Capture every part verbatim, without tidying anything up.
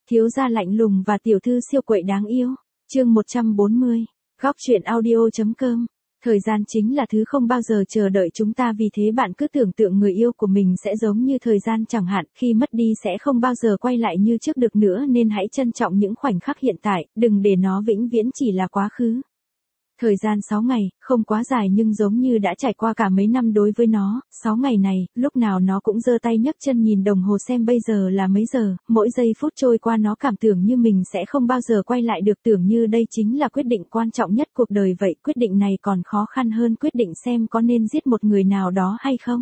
Thiếu gia lạnh lùng và tiểu thư siêu quậy đáng yêu. Chương một trăm bốn mươi. Góc truyện audio.com. Thời gian chính là thứ không bao giờ chờ đợi chúng ta, vì thế bạn cứ tưởng tượng người yêu của mình sẽ giống như thời gian chẳng hạn, khi mất đi sẽ không bao giờ quay lại như trước được nữa, nên hãy trân trọng những khoảnh khắc hiện tại, đừng để nó vĩnh viễn chỉ là quá khứ. Thời gian sáu ngày, không quá dài nhưng giống như đã trải qua cả mấy năm đối với nó. Sáu ngày này, lúc nào nó cũng giơ tay nhấc chân nhìn đồng hồ xem bây giờ là mấy giờ, mỗi giây phút trôi qua nó cảm tưởng như mình sẽ không bao giờ quay lại được, tưởng như đây chính là quyết định quan trọng nhất cuộc đời vậy. Quyết định này còn khó khăn hơn quyết định xem có nên giết một người nào đó hay không.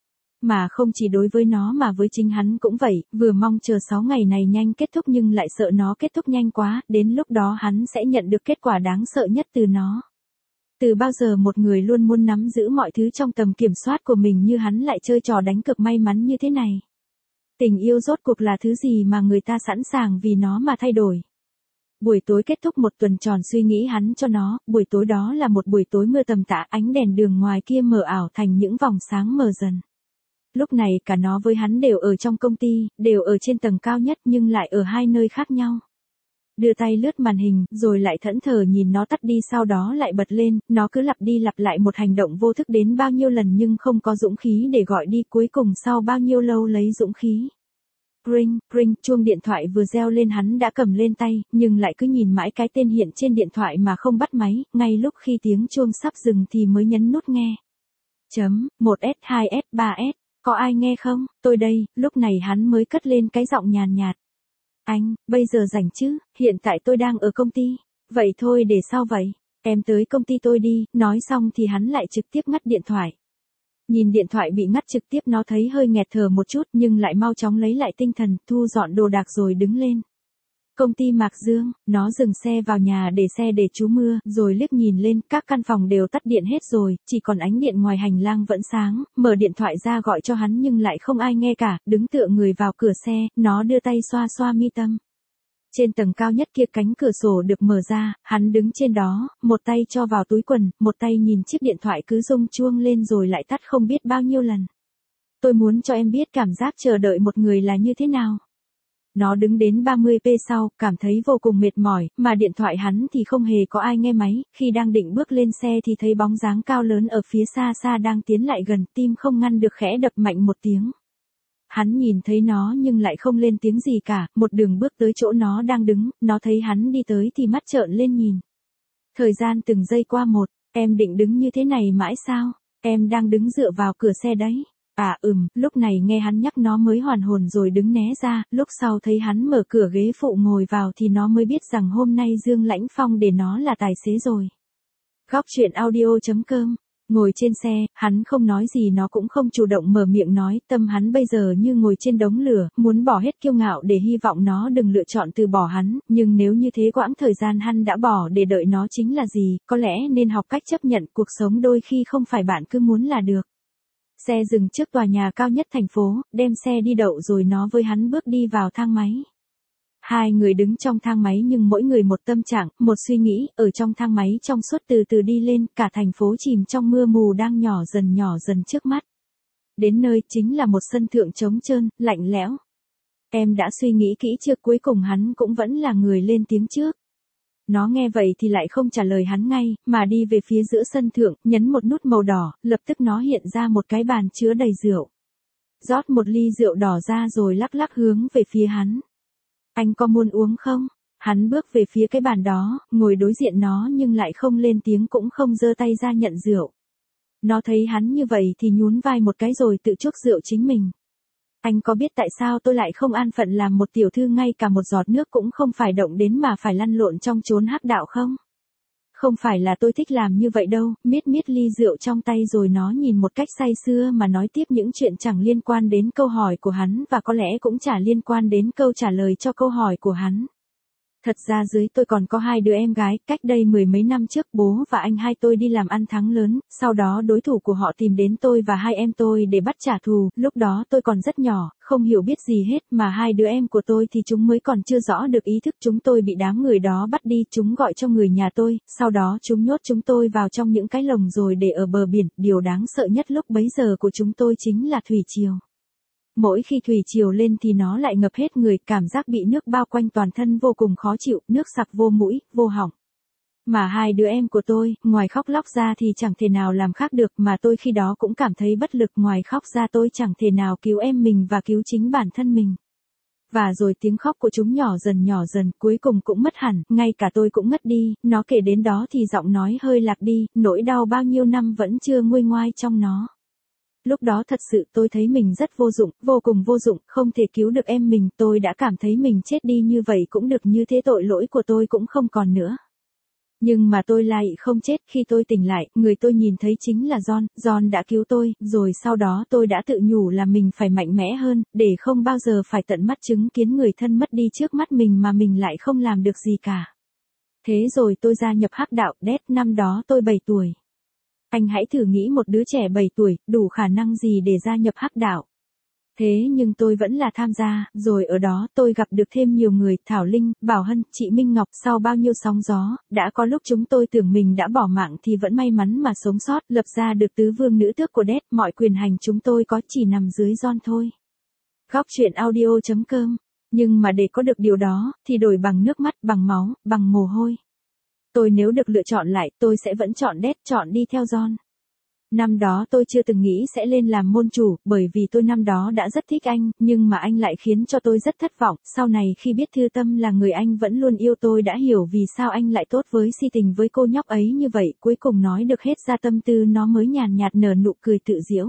Mà không chỉ đối với nó mà với chính hắn cũng vậy, vừa mong chờ sáu ngày này nhanh kết thúc nhưng lại sợ nó kết thúc nhanh quá, đến lúc đó hắn sẽ nhận được kết quả đáng sợ nhất từ nó. Từ bao giờ một người luôn muốn nắm giữ mọi thứ trong tầm kiểm soát của mình như hắn lại chơi trò đánh cược may mắn như thế này? Tình yêu rốt cuộc là thứ gì mà người ta sẵn sàng vì nó mà thay đổi? Buổi tối kết thúc một tuần tròn suy nghĩ hắn cho nó, buổi tối đó là một buổi tối mưa tầm tã, ánh đèn đường ngoài kia mờ ảo thành những vòng sáng mờ dần. Lúc này cả nó với hắn đều ở trong công ty, đều ở trên tầng cao nhất nhưng lại ở hai nơi khác nhau. Đưa tay lướt màn hình, rồi lại thẫn thờ nhìn nó tắt đi, sau đó lại bật lên, nó cứ lặp đi lặp lại một hành động vô thức đến bao nhiêu lần nhưng không có dũng khí để gọi đi, cuối cùng sau bao nhiêu lâu lấy dũng khí. Ring, ring, chuông điện thoại vừa reo lên hắn đã cầm lên tay, nhưng lại cứ nhìn mãi cái tên hiện trên điện thoại mà không bắt máy, ngay lúc khi tiếng chuông sắp dừng thì mới nhấn nút nghe. Chấm, một S, hai S, ba S. Có ai nghe không? Tôi đây. Lúc này hắn mới cất lên cái giọng nhàn nhạt. Anh, bây giờ rảnh chứ? Hiện tại tôi đang ở công ty. Vậy thôi để sau vậy? Em tới công ty tôi đi. Nói xong thì hắn lại trực tiếp ngắt điện thoại. Nhìn điện thoại bị ngắt trực tiếp nó thấy hơi nghẹt thở một chút nhưng lại mau chóng lấy lại tinh thần, thu dọn đồ đạc rồi đứng lên. Công ty Mạc Dương, nó dừng xe vào nhà để xe để trú mưa, rồi liếc nhìn lên, các căn phòng đều tắt điện hết rồi, chỉ còn ánh điện ngoài hành lang vẫn sáng, mở điện thoại ra gọi cho hắn nhưng lại không ai nghe cả, đứng tựa người vào cửa xe, nó đưa tay xoa xoa mi tâm. Trên tầng cao nhất kia cánh cửa sổ được mở ra, hắn đứng trên đó, một tay cho vào túi quần, một tay nhìn chiếc điện thoại cứ rung chuông lên rồi lại tắt không biết bao nhiêu lần. Tôi muốn cho em biết cảm giác chờ đợi một người là như thế nào. Nó đứng đến ba mươi phút sau, cảm thấy vô cùng mệt mỏi, mà điện thoại hắn thì không hề có ai nghe máy, khi đang định bước lên xe thì thấy bóng dáng cao lớn ở phía xa xa đang tiến lại gần, tim không ngăn được khẽ đập mạnh một tiếng. Hắn nhìn thấy nó nhưng lại không lên tiếng gì cả, một đường bước tới chỗ nó đang đứng, nó thấy hắn đi tới thì mắt trợn lên nhìn. Thời gian từng giây qua một, em định đứng như thế này mãi sao? Em đang đứng dựa vào cửa xe đấy. À ừm, lúc này nghe hắn nhắc nó mới hoàn hồn rồi đứng né ra, lúc sau thấy hắn mở cửa ghế phụ ngồi vào thì nó mới biết rằng hôm nay Dương Lãnh Phong để nó là tài xế rồi. Góc truyện audio.com. Ngồi trên xe, hắn không nói gì, nó cũng không chủ động mở miệng nói, tâm hắn bây giờ như ngồi trên đống lửa, muốn bỏ hết kiêu ngạo để hy vọng nó đừng lựa chọn từ bỏ hắn, nhưng nếu như thế quãng thời gian hắn đã bỏ để đợi nó chính là gì, có lẽ nên học cách chấp nhận cuộc sống đôi khi không phải bạn cứ muốn là được. Xe dừng trước tòa nhà cao nhất thành phố, đem xe đi đậu rồi nó với hắn bước đi vào thang máy. Hai người đứng trong thang máy nhưng mỗi người một tâm trạng, một suy nghĩ, ở trong thang máy trong suốt từ từ đi lên, cả thành phố chìm trong mưa mù đang nhỏ dần nhỏ dần trước mắt. Đến nơi chính là một sân thượng trống trơn, lạnh lẽo. Em đã suy nghĩ kỹ chưa? Cuối cùng hắn cũng vẫn là người lên tiếng trước. Nó nghe vậy thì lại không trả lời hắn ngay, mà đi về phía giữa sân thượng, nhấn một nút màu đỏ, lập tức nó hiện ra một cái bàn chứa đầy rượu. Rót một ly rượu đỏ ra rồi lắc lắc hướng về phía hắn. Anh có muốn uống không? Hắn bước về phía cái bàn đó, ngồi đối diện nó nhưng lại không lên tiếng cũng không giơ tay ra nhận rượu. Nó thấy hắn như vậy thì nhún vai một cái rồi tự chuốc rượu chính mình. Anh có biết tại sao tôi lại không an phận làm một tiểu thư, ngay cả một giọt nước cũng không phải động đến mà phải lăn lộn trong chốn hắc đạo không? Không phải là tôi thích làm như vậy đâu. Miết miết ly rượu trong tay rồi nó nhìn một cách say sưa mà nói tiếp những chuyện chẳng liên quan đến câu hỏi của hắn và có lẽ cũng chả liên quan đến câu trả lời cho câu hỏi của hắn. Thật ra dưới tôi còn có hai đứa em gái, cách đây mười mấy năm trước bố và anh hai tôi đi làm ăn thắng lớn, sau đó đối thủ của họ tìm đến tôi và hai em tôi để bắt trả thù, lúc đó tôi còn rất nhỏ, không hiểu biết gì hết mà hai đứa em của tôi thì chúng mới còn chưa rõ được ý thức, chúng tôi bị đám người đó bắt đi, chúng gọi cho người nhà tôi, sau đó chúng nhốt chúng tôi vào trong những cái lồng rồi để ở bờ biển, điều đáng sợ nhất lúc bấy giờ của chúng tôi chính là thủy triều. Mỗi khi thủy triều lên thì nó lại ngập hết người, cảm giác bị nước bao quanh toàn thân vô cùng khó chịu, nước sặc vô mũi, vô họng. Mà hai đứa em của tôi, ngoài khóc lóc ra thì chẳng thể nào làm khác được, mà tôi khi đó cũng cảm thấy bất lực, ngoài khóc ra tôi chẳng thể nào cứu em mình và cứu chính bản thân mình. Và rồi tiếng khóc của chúng nhỏ dần nhỏ dần, cuối cùng cũng mất hẳn, ngay cả tôi cũng ngất đi, nó kể đến đó thì giọng nói hơi lạc đi, nỗi đau bao nhiêu năm vẫn chưa nguôi ngoai trong nó. Lúc đó thật sự tôi thấy mình rất vô dụng, vô cùng vô dụng, không thể cứu được em mình, tôi đã cảm thấy mình chết đi như vậy cũng được, như thế tội lỗi của tôi cũng không còn nữa. Nhưng mà tôi lại không chết, khi tôi tỉnh lại, người tôi nhìn thấy chính là John, John đã cứu tôi, rồi sau đó tôi đã tự nhủ là mình phải mạnh mẽ hơn, để không bao giờ phải tận mắt chứng kiến người thân mất đi trước mắt mình mà mình lại không làm được gì cả. Thế rồi tôi gia nhập hắc đạo, Dead, năm đó tôi bảy tuổi. Anh hãy thử nghĩ một đứa trẻ bảy tuổi, đủ khả năng gì để gia nhập hắc đạo. Thế nhưng tôi vẫn là tham gia, rồi ở đó tôi gặp được thêm nhiều người, Thảo Linh, Bảo Hân, chị Minh Ngọc, sau bao nhiêu sóng gió, đã có lúc chúng tôi tưởng mình đã bỏ mạng thì vẫn may mắn mà sống sót, lập ra được tứ vương nữ tước của Dead, mọi quyền hành chúng tôi có chỉ nằm dưới John thôi. Góc truyện audio chấm com. Nhưng mà để có được điều đó, thì đổi bằng nước mắt, bằng máu, bằng mồ hôi. Tôi nếu được lựa chọn lại, tôi sẽ vẫn chọn Dead, chọn đi theo John. Năm đó tôi chưa từng nghĩ sẽ lên làm môn chủ, bởi vì tôi năm đó đã rất thích anh, nhưng mà anh lại khiến cho tôi rất thất vọng. Sau này khi biết Thư Tâm là người anh vẫn luôn yêu, tôi đã hiểu vì sao anh lại tốt với si tình với cô nhóc ấy như vậy. Cuối cùng nói được hết ra tâm tư, nó mới nhàn nhạt nở nụ cười tự giễu.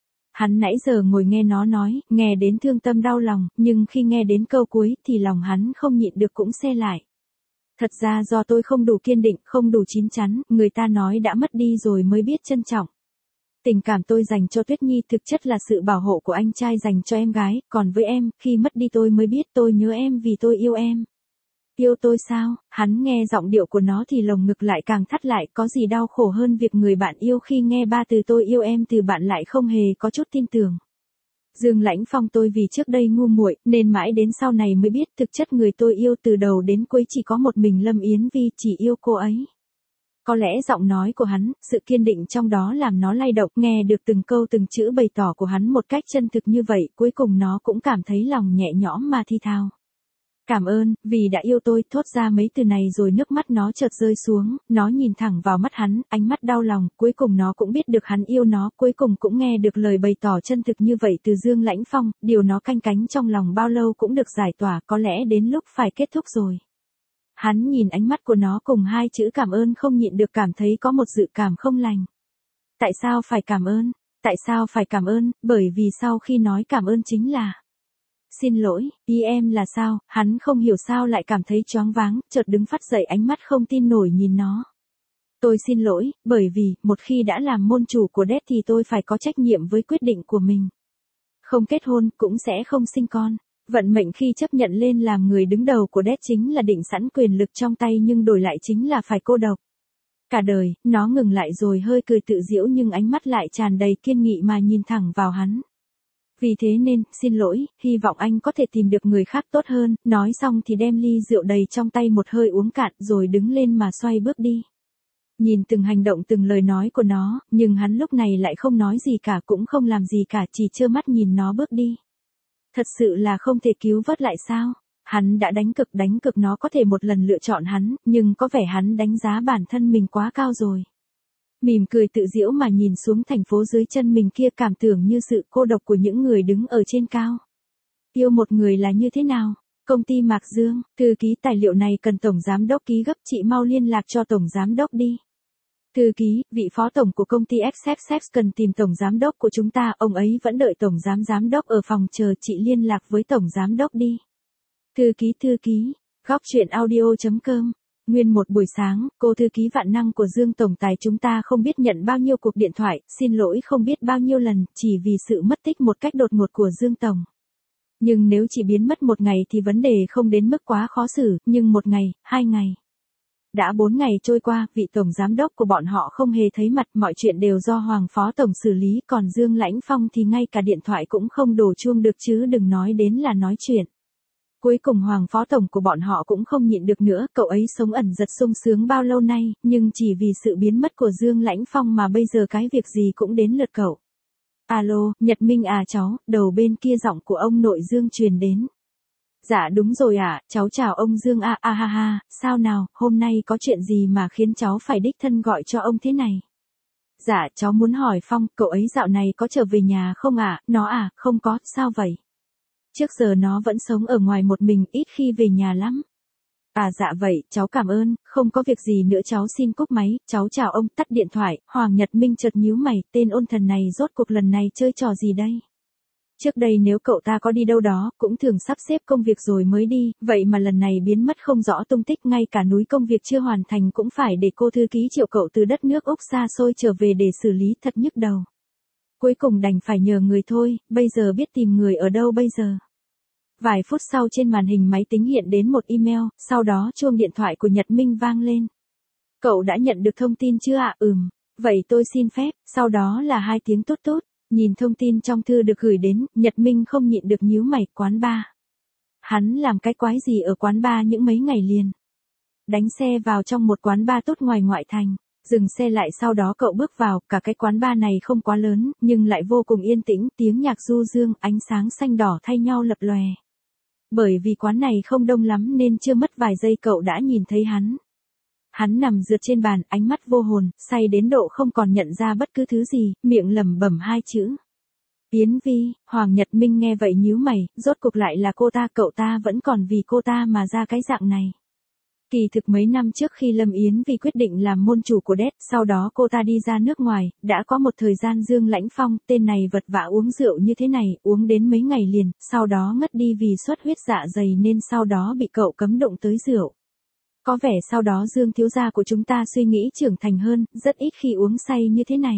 Hắn nãy giờ ngồi nghe nó nói, nghe đến thương tâm đau lòng, nhưng khi nghe đến câu cuối thì lòng hắn không nhịn được cũng se lại. Thật ra do tôi không đủ kiên định, không đủ chín chắn, người ta nói đã mất đi rồi mới biết trân trọng. Tình cảm tôi dành cho Tuyết Nhi thực chất là sự bảo hộ của anh trai dành cho em gái, còn với em, khi mất đi tôi mới biết tôi nhớ em vì tôi yêu em. Yêu tôi sao? Hắn nghe giọng điệu của nó thì lồng ngực lại càng thắt lại, có gì đau khổ hơn việc người bạn yêu khi nghe ba từ tôi yêu em từ bạn lại không hề có chút tin tưởng. Dương Lãnh Phong, tôi vì trước đây ngu muội nên mãi đến sau này mới biết thực chất người tôi yêu từ đầu đến cuối chỉ có một mình Lâm Yến Vi, chỉ yêu cô ấy. Có lẽ giọng nói của hắn, sự kiên định trong đó làm nó lay động, nghe được từng câu từng chữ bày tỏ của hắn một cách chân thực như vậy, cuối cùng nó cũng cảm thấy lòng nhẹ nhõm mà thi thào. Cảm ơn, vì đã yêu tôi, thốt ra mấy từ này rồi nước mắt nó chợt rơi xuống, nó nhìn thẳng vào mắt hắn, ánh mắt đau lòng, cuối cùng nó cũng biết được hắn yêu nó, cuối cùng cũng nghe được lời bày tỏ chân thực như vậy từ Dương Lãnh Phong, điều nó canh cánh trong lòng bao lâu cũng được giải tỏa, có lẽ đến lúc phải kết thúc rồi. Hắn nhìn ánh mắt của nó cùng hai chữ cảm ơn không nhịn được cảm thấy có một dự cảm không lành. Tại sao phải cảm ơn? Tại sao phải cảm ơn? Bởi vì sau khi nói cảm ơn chính là xin lỗi, ý em là sao? Hắn không hiểu sao lại cảm thấy choáng váng, chợt đứng phát dậy, ánh mắt không tin nổi nhìn nó. Tôi xin lỗi, bởi vì, một khi đã làm môn chủ của Dead thì tôi phải có trách nhiệm với quyết định của mình. Không kết hôn, cũng sẽ không sinh con. Vận mệnh khi chấp nhận lên làm người đứng đầu của Dead chính là định sẵn quyền lực trong tay nhưng đổi lại chính là phải cô độc. Cả đời, nó ngừng lại rồi hơi cười tự giễu nhưng ánh mắt lại tràn đầy kiên nghị mà nhìn thẳng vào hắn. Vì thế nên, xin lỗi, hy vọng anh có thể tìm được người khác tốt hơn, nói xong thì đem ly rượu đầy trong tay một hơi uống cạn rồi đứng lên mà xoay bước đi. Nhìn từng hành động từng lời nói của nó, nhưng hắn lúc này lại không nói gì cả cũng không làm gì cả, chỉ trơ mắt nhìn nó bước đi. Thật sự là không thể cứu vớt lại sao? Hắn đã đánh cực đánh cực nó có thể một lần lựa chọn hắn, nhưng có vẻ hắn đánh giá bản thân mình quá cao rồi. Mỉm cười tự giễu mà nhìn xuống thành phố dưới chân mình kia, cảm tưởng như sự cô độc của những người đứng ở trên cao. Yêu một người là như thế nào? Công ty Mạc Dương, thư ký, tài liệu này cần tổng giám đốc ký gấp, chị mau liên lạc cho tổng giám đốc đi. Thư ký, vị phó tổng của công ty Xxx cần tìm tổng giám đốc của chúng ta, ông ấy vẫn đợi tổng giám giám đốc ở phòng chờ, chị liên lạc với tổng giám đốc đi. Thư ký, thư ký, góc truyện audio chấm com. Nguyên một buổi sáng, cô thư ký vạn năng của Dương tổng tài chúng ta không biết nhận bao nhiêu cuộc điện thoại, xin lỗi không biết bao nhiêu lần, chỉ vì sự mất tích một cách đột ngột của Dương tổng. Nhưng nếu chỉ biến mất một ngày thì vấn đề không đến mức quá khó xử, nhưng một ngày, hai ngày. Đã bốn ngày trôi qua, vị tổng giám đốc của bọn họ không hề thấy mặt, mọi chuyện đều do Hoàng phó tổng xử lý, còn Dương Lãnh Phong thì ngay cả điện thoại cũng không đổ chuông được chứ đừng nói đến là nói chuyện. Cuối cùng Hoàng phó tổng của bọn họ cũng không nhịn được nữa, cậu ấy sống ẩn giật sung sướng bao lâu nay, nhưng chỉ vì sự biến mất của Dương Lãnh Phong mà bây giờ cái việc gì cũng đến lượt cậu. Alo, Nhật Minh à cháu, đầu bên kia giọng của ông nội Dương truyền đến. Dạ đúng rồi ạ, à, cháu chào ông Dương a à, a ha ha, sao nào, hôm nay có chuyện gì mà khiến cháu phải đích thân gọi cho ông thế này? Dạ cháu muốn hỏi Phong, cậu ấy dạo này có trở về nhà không ạ? À? Nó à, không có, sao vậy? Trước giờ nó vẫn sống ở ngoài một mình, ít khi về nhà lắm. À dạ vậy, cháu cảm ơn, không có việc gì nữa cháu xin cúp máy, cháu chào ông, tắt điện thoại. Hoàng Nhật Minh chợt nhíu mày, tên ôn thần này rốt cuộc lần này chơi trò gì đây? Trước đây nếu cậu ta có đi đâu đó, cũng thường sắp xếp công việc rồi mới đi, vậy mà lần này biến mất không rõ tung tích, ngay cả núi công việc chưa hoàn thành cũng phải để cô thư ký triệu cậu từ đất nước Úc xa xôi trở về để xử lý, thật nhức đầu. Cuối cùng đành phải nhờ người thôi, bây giờ biết tìm người ở đâu bây giờ? Vài phút sau trên màn hình máy tính hiện đến một email, sau đó chuông điện thoại của Nhật Minh vang lên. Cậu đã nhận được thông tin chưa ạ? Ừm, vậy tôi xin phép, sau đó là hai tiếng tốt tốt. Nhìn thông tin trong thư được gửi đến, Nhật Minh không nhịn được nhíu mày, quán bar. Hắn làm cái quái gì ở quán bar những mấy ngày liền? Đánh xe vào trong một quán bar tốt ngoài ngoại thành, dừng xe lại sau đó cậu bước vào, cả cái quán bar này không quá lớn, nhưng lại vô cùng yên tĩnh, tiếng nhạc du dương, ánh sáng xanh đỏ thay nhau lập lòe. Bởi vì quán này không đông lắm nên chưa mất vài giây cậu đã nhìn thấy hắn. Hắn nằm dựa trên bàn, ánh mắt vô hồn, say đến độ không còn nhận ra bất cứ thứ gì, miệng lẩm bẩm hai chữ. Yến Vi. Hoàng Nhật Minh nghe vậy nhíu mày, rốt cuộc lại là cô ta, cậu ta vẫn còn vì cô ta mà ra cái dạng này. Kỳ thực mấy năm trước khi Lâm Yến Vi quyết định làm môn chủ của đét, sau đó cô ta đi ra nước ngoài, đã có một thời gian Dương Lãnh Phong, tên này vật vã uống rượu như thế này, uống đến mấy ngày liền, sau đó ngất đi vì xuất huyết dạ dày nên sau đó bị cậu cấm động tới rượu. Có vẻ sau đó Dương thiếu gia của chúng ta suy nghĩ trưởng thành hơn, rất ít khi uống say như thế này.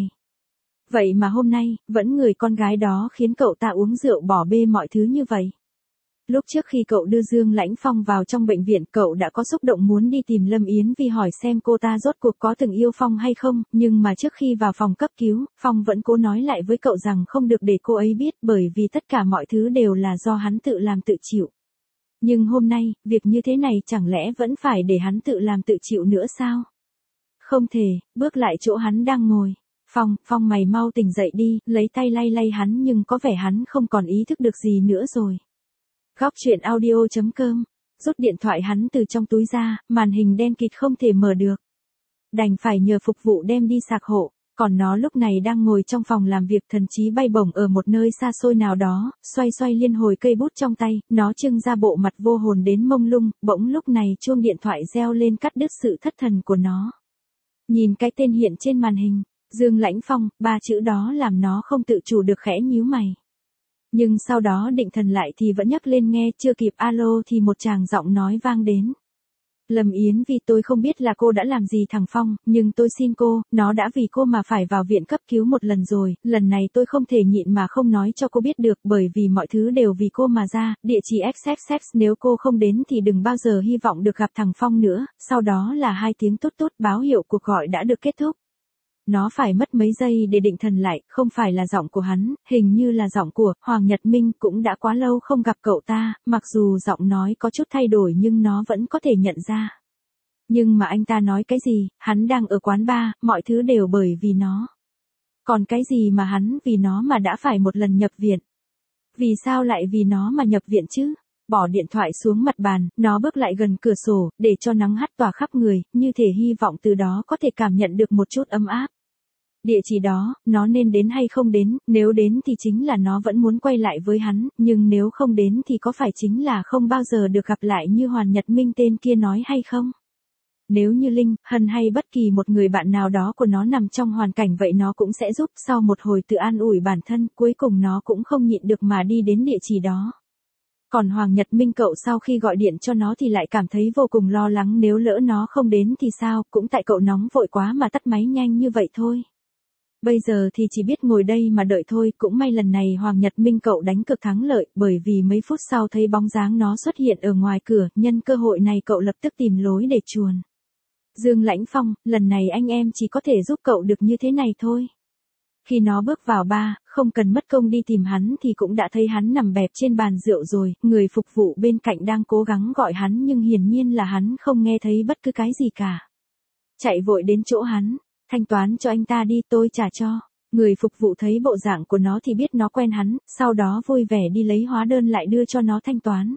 Vậy mà hôm nay, vẫn người con gái đó khiến cậu ta uống rượu bỏ bê mọi thứ như vậy. Lúc trước khi cậu đưa Dương Lãnh Phong vào trong bệnh viện, cậu đã có xúc động muốn đi tìm Lâm Yến Vi hỏi xem cô ta rốt cuộc có từng yêu Phong hay không, nhưng mà trước khi vào phòng cấp cứu, Phong vẫn cố nói lại với cậu rằng không được để cô ấy biết bởi vì tất cả mọi thứ đều là do hắn tự làm tự chịu. Nhưng hôm nay, việc như thế này chẳng lẽ vẫn phải để hắn tự làm tự chịu nữa sao? Không thể, bước lại chỗ hắn đang ngồi. Phong, Phong mày mau tỉnh dậy đi, lấy tay lay lay hắn nhưng có vẻ hắn không còn ý thức được gì nữa rồi. Góc truyện audio chấm com, rút điện thoại hắn từ trong túi ra, màn hình đen kịt không thể mở được. Đành phải nhờ phục vụ đem đi sạc hộ, còn nó lúc này đang ngồi trong phòng làm việc thần trí bay bổng ở một nơi xa xôi nào đó, xoay xoay liên hồi cây bút trong tay, nó trưng ra bộ mặt vô hồn đến mông lung, bỗng lúc này chuông điện thoại reo lên cắt đứt sự thất thần của nó. Nhìn cái tên hiện trên màn hình, Dương Lãnh Phong, ba chữ đó làm nó không tự chủ được khẽ nhíu mày. Nhưng sau đó định thần lại thì vẫn nhắc lên nghe, chưa kịp alo thì một tràng giọng nói vang đến. Lâm Yến Vi, tôi không biết là cô đã làm gì thằng Phong, nhưng tôi xin cô, nó đã vì cô mà phải vào viện cấp cứu một lần rồi, lần này tôi không thể nhịn mà không nói cho cô biết được bởi vì mọi thứ đều vì cô mà ra, địa chỉ ích ích ích, nếu cô không đến thì đừng bao giờ hy vọng được gặp thằng Phong nữa, sau đó là hai tiếng tốt tốt báo hiệu cuộc gọi đã được kết thúc. Nó phải mất mấy giây để định thần lại, không phải là giọng của hắn, hình như là giọng của Hoàng Nhật Minh, cũng đã quá lâu không gặp cậu ta, mặc dù giọng nói có chút thay đổi nhưng nó vẫn có thể nhận ra. Nhưng mà anh ta nói cái gì, hắn đang ở quán bar, mọi thứ đều bởi vì nó. Còn cái gì mà hắn vì nó mà đã phải một lần nhập viện? Vì sao lại vì nó mà nhập viện chứ? Bỏ điện thoại xuống mặt bàn, nó bước lại gần cửa sổ, để cho nắng hắt tỏa khắp người, như thể hy vọng từ đó có thể cảm nhận được một chút ấm áp. Địa chỉ đó, nó nên đến hay không đến, nếu đến thì chính là nó vẫn muốn quay lại với hắn, nhưng nếu không đến thì có phải chính là không bao giờ được gặp lại như Hoàn Nhật Minh tên kia nói hay không? Nếu như Linh, Hân hay bất kỳ một người bạn nào đó của nó nằm trong hoàn cảnh vậy nó cũng sẽ giúp, sau một hồi tự an ủi bản thân, cuối cùng nó cũng không nhịn được mà đi đến địa chỉ đó. Còn Hoàng Nhật Minh cậu sau khi gọi điện cho nó thì lại cảm thấy vô cùng lo lắng nếu lỡ nó không đến thì sao, cũng tại cậu nóng vội quá mà tắt máy nhanh như vậy thôi. Bây giờ thì chỉ biết ngồi đây mà đợi thôi, cũng may lần này Hoàng Nhật Minh cậu đánh cực thắng lợi, bởi vì mấy phút sau thấy bóng dáng nó xuất hiện ở ngoài cửa, nhân cơ hội này cậu lập tức tìm lối để chuồn. Dương Lãnh Phong, lần này anh em chỉ có thể giúp cậu được như thế này thôi. Khi nó bước vào bar, không cần mất công đi tìm hắn thì cũng đã thấy hắn nằm bẹp trên bàn rượu rồi, người phục vụ bên cạnh đang cố gắng gọi hắn nhưng hiển nhiên là hắn không nghe thấy bất cứ cái gì cả. Chạy vội đến chỗ hắn, thanh toán cho anh ta đi tôi trả cho. Người phục vụ thấy bộ dạng của nó thì biết nó quen hắn, sau đó vui vẻ đi lấy hóa đơn lại đưa cho nó thanh toán.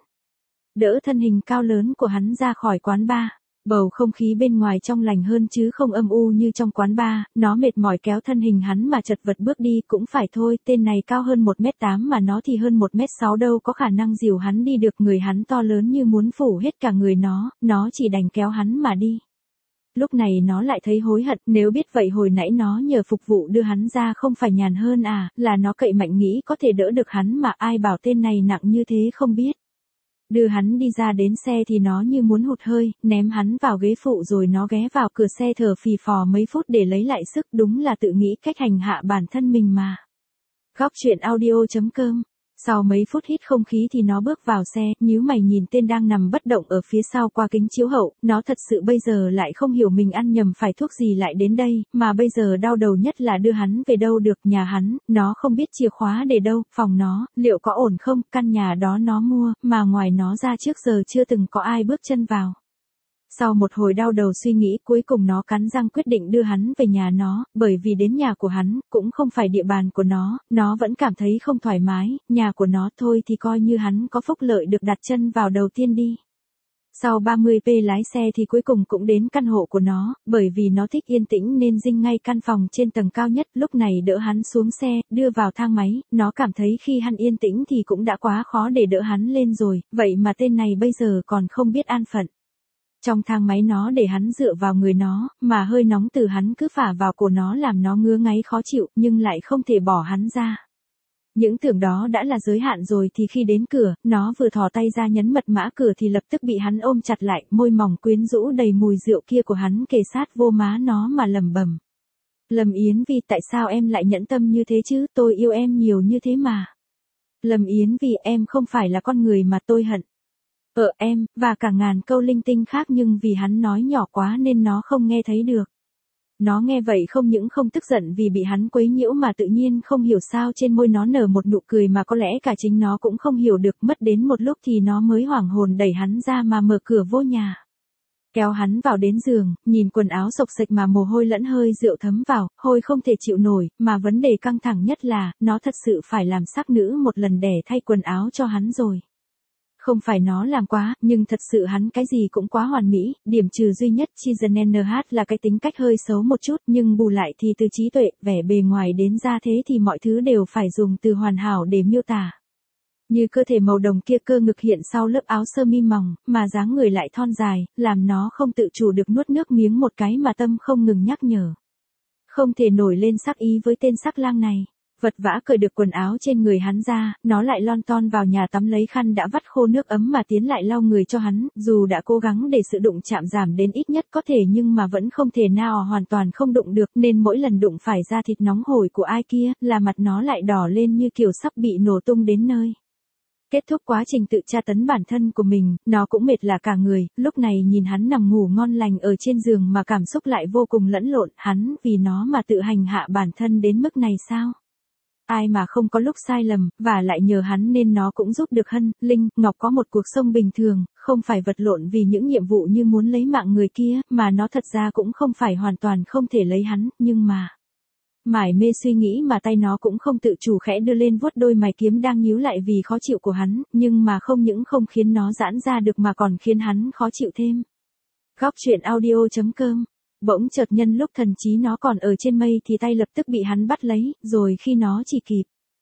Đỡ thân hình cao lớn của hắn ra khỏi quán bar. Bầu không khí bên ngoài trong lành hơn chứ không âm u như trong quán bar, nó mệt mỏi kéo thân hình hắn mà chật vật bước đi, cũng phải thôi, tên này cao hơn một mét tám mà nó thì hơn một mét sáu, đâu có khả năng dìu hắn đi được, người hắn to lớn như muốn phủ hết cả người nó, nó chỉ đành kéo hắn mà đi. Lúc này nó lại thấy hối hận, nếu biết vậy hồi nãy nó nhờ phục vụ đưa hắn ra không phải nhàn hơn à, là nó cậy mạnh nghĩ có thể đỡ được hắn mà ai bảo tên này nặng như thế không biết. Đưa hắn đi ra đến xe thì nó như muốn hụt hơi, ném hắn vào ghế phụ rồi nó ghé vào cửa xe thở phì phò mấy phút để lấy lại sức, đúng là tự nghĩ cách hành hạ bản thân mình mà. Góc truyện audio chấm com. Sau mấy phút hít không khí thì nó bước vào xe, nhíu mày nhìn tên đang nằm bất động ở phía sau qua kính chiếu hậu, nó thật sự bây giờ lại không hiểu mình ăn nhầm phải thuốc gì lại đến đây, mà bây giờ đau đầu nhất là đưa hắn về đâu được, nhà hắn, nó không biết chìa khóa để đâu, phòng nó, liệu có ổn không, căn nhà đó nó mua, mà ngoài nó ra trước giờ chưa từng có ai bước chân vào. Sau một hồi đau đầu suy nghĩ, cuối cùng nó cắn răng quyết định đưa hắn về nhà nó, bởi vì đến nhà của hắn, cũng không phải địa bàn của nó, nó vẫn cảm thấy không thoải mái, nhà của nó thôi thì coi như hắn có phúc lợi được đặt chân vào đầu tiên đi. Sau ba mươi phút lái xe thì cuối cùng cũng đến căn hộ của nó, bởi vì nó thích yên tĩnh nên dinh ngay căn phòng trên tầng cao nhất, lúc này đỡ hắn xuống xe, đưa vào thang máy, nó cảm thấy khi hắn yên tĩnh thì cũng đã quá khó để đỡ hắn lên rồi, vậy mà tên này bây giờ còn không biết an phận. Trong thang máy nó để hắn dựa vào người nó, mà hơi nóng từ hắn cứ phả vào cổ nó làm nó ngứa ngáy khó chịu, nhưng lại không thể bỏ hắn ra. Những tưởng đó đã là giới hạn rồi thì khi đến cửa, nó vừa thò tay ra nhấn mật mã cửa thì lập tức bị hắn ôm chặt lại, môi mỏng quyến rũ đầy mùi rượu kia của hắn kề sát vô má nó mà lẩm bẩm. Lâm Yến Vi, tại sao em lại nhẫn tâm như thế chứ, tôi yêu em nhiều như thế mà. Lâm Yến Vi, em không phải là con người mà tôi hận. Ờ em, và cả ngàn câu linh tinh khác, nhưng vì hắn nói nhỏ quá nên nó không nghe thấy được. Nó nghe vậy không những không tức giận vì bị hắn quấy nhiễu mà tự nhiên không hiểu sao trên môi nó nở một nụ cười mà có lẽ cả chính nó cũng không hiểu được, mất đến một lúc thì nó mới hoảng hồn đẩy hắn ra mà mở cửa vô nhà. Kéo hắn vào đến giường, nhìn quần áo xộc xệch mà mồ hôi lẫn hơi rượu thấm vào, hôi không thể chịu nổi, mà vấn đề căng thẳng nhất là, nó thật sự phải làm sắc nữ một lần để thay quần áo cho hắn rồi. Không phải nó làm quá, nhưng thật sự hắn cái gì cũng quá hoàn mỹ, điểm trừ duy nhất chi dân en hát là cái tính cách hơi xấu một chút, nhưng bù lại thì từ trí tuệ, vẻ bề ngoài đến ra thế thì mọi thứ đều phải dùng từ hoàn hảo để miêu tả. Như cơ thể màu đồng kia, cơ ngực hiện sau lớp áo sơ mi mỏng, mà dáng người lại thon dài, làm nó không tự chủ được nuốt nước miếng một cái mà tâm không ngừng nhắc nhở. Không thể nổi lên sắc ý với tên sắc lang này. Vật vã cởi được quần áo trên người hắn ra, nó lại lon ton vào nhà tắm lấy khăn đã vắt khô nước ấm mà tiến lại lau người cho hắn, dù đã cố gắng để sự đụng chạm giảm đến ít nhất có thể nhưng mà vẫn không thể nào hoàn toàn không đụng được, nên mỗi lần đụng phải da thịt nóng hổi của ai kia, là mặt nó lại đỏ lên như kiểu sắp bị nổ tung đến nơi. Kết thúc quá trình tự tra tấn bản thân của mình, nó cũng mệt lả cả người, lúc này nhìn hắn nằm ngủ ngon lành ở trên giường mà cảm xúc lại vô cùng lẫn lộn, hắn vì nó mà tự hành hạ bản thân đến mức này sao? Ai mà không có lúc sai lầm, và lại nhờ hắn nên nó cũng giúp được Hân, Linh, Ngọc có một cuộc sống bình thường, không phải vật lộn vì những nhiệm vụ như muốn lấy mạng người kia, mà nó thật ra cũng không phải hoàn toàn không thể lấy hắn, nhưng mà... Mải mê suy nghĩ mà tay nó cũng không tự chủ khẽ đưa lên vuốt đôi mày kiếm đang nhíu lại vì khó chịu của hắn, nhưng mà không những không khiến nó giãn ra được mà còn khiến hắn khó chịu thêm. Góc truyện audio chấm com. Bỗng chợt nhân lúc thần trí nó còn ở trên mây thì tay lập tức bị hắn bắt lấy, rồi khi nó chỉ kịp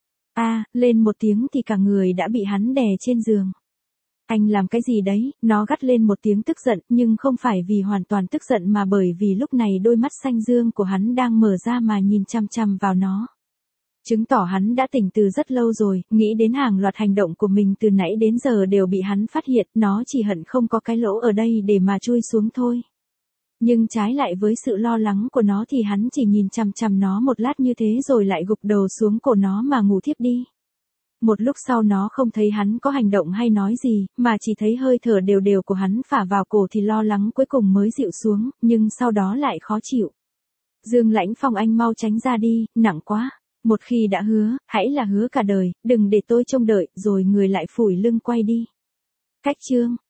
a à, lên một tiếng thì cả người đã bị hắn đè trên giường. Anh làm cái gì đấy, nó gắt lên một tiếng tức giận, nhưng không phải vì hoàn toàn tức giận mà bởi vì lúc này đôi mắt xanh dương của hắn đang mở ra mà nhìn chăm chăm vào nó. Chứng tỏ hắn đã tỉnh từ rất lâu rồi, nghĩ đến hàng loạt hành động của mình từ nãy đến giờ đều bị hắn phát hiện, nó chỉ hận không có cái lỗ ở đây để mà chui xuống thôi. Nhưng trái lại với sự lo lắng của nó thì hắn chỉ nhìn chằm chằm nó một lát như thế rồi lại gục đầu xuống cổ nó mà ngủ thiếp đi. Một lúc sau nó không thấy hắn có hành động hay nói gì, mà chỉ thấy hơi thở đều đều của hắn phả vào cổ thì lo lắng cuối cùng mới dịu xuống, nhưng sau đó lại khó chịu. Dương Lãnh Phong, anh mau tránh ra đi, nặng quá. Một khi đã hứa, hãy là hứa cả đời, đừng để tôi trông đợi, rồi người lại phủi lưng quay đi. Cách chương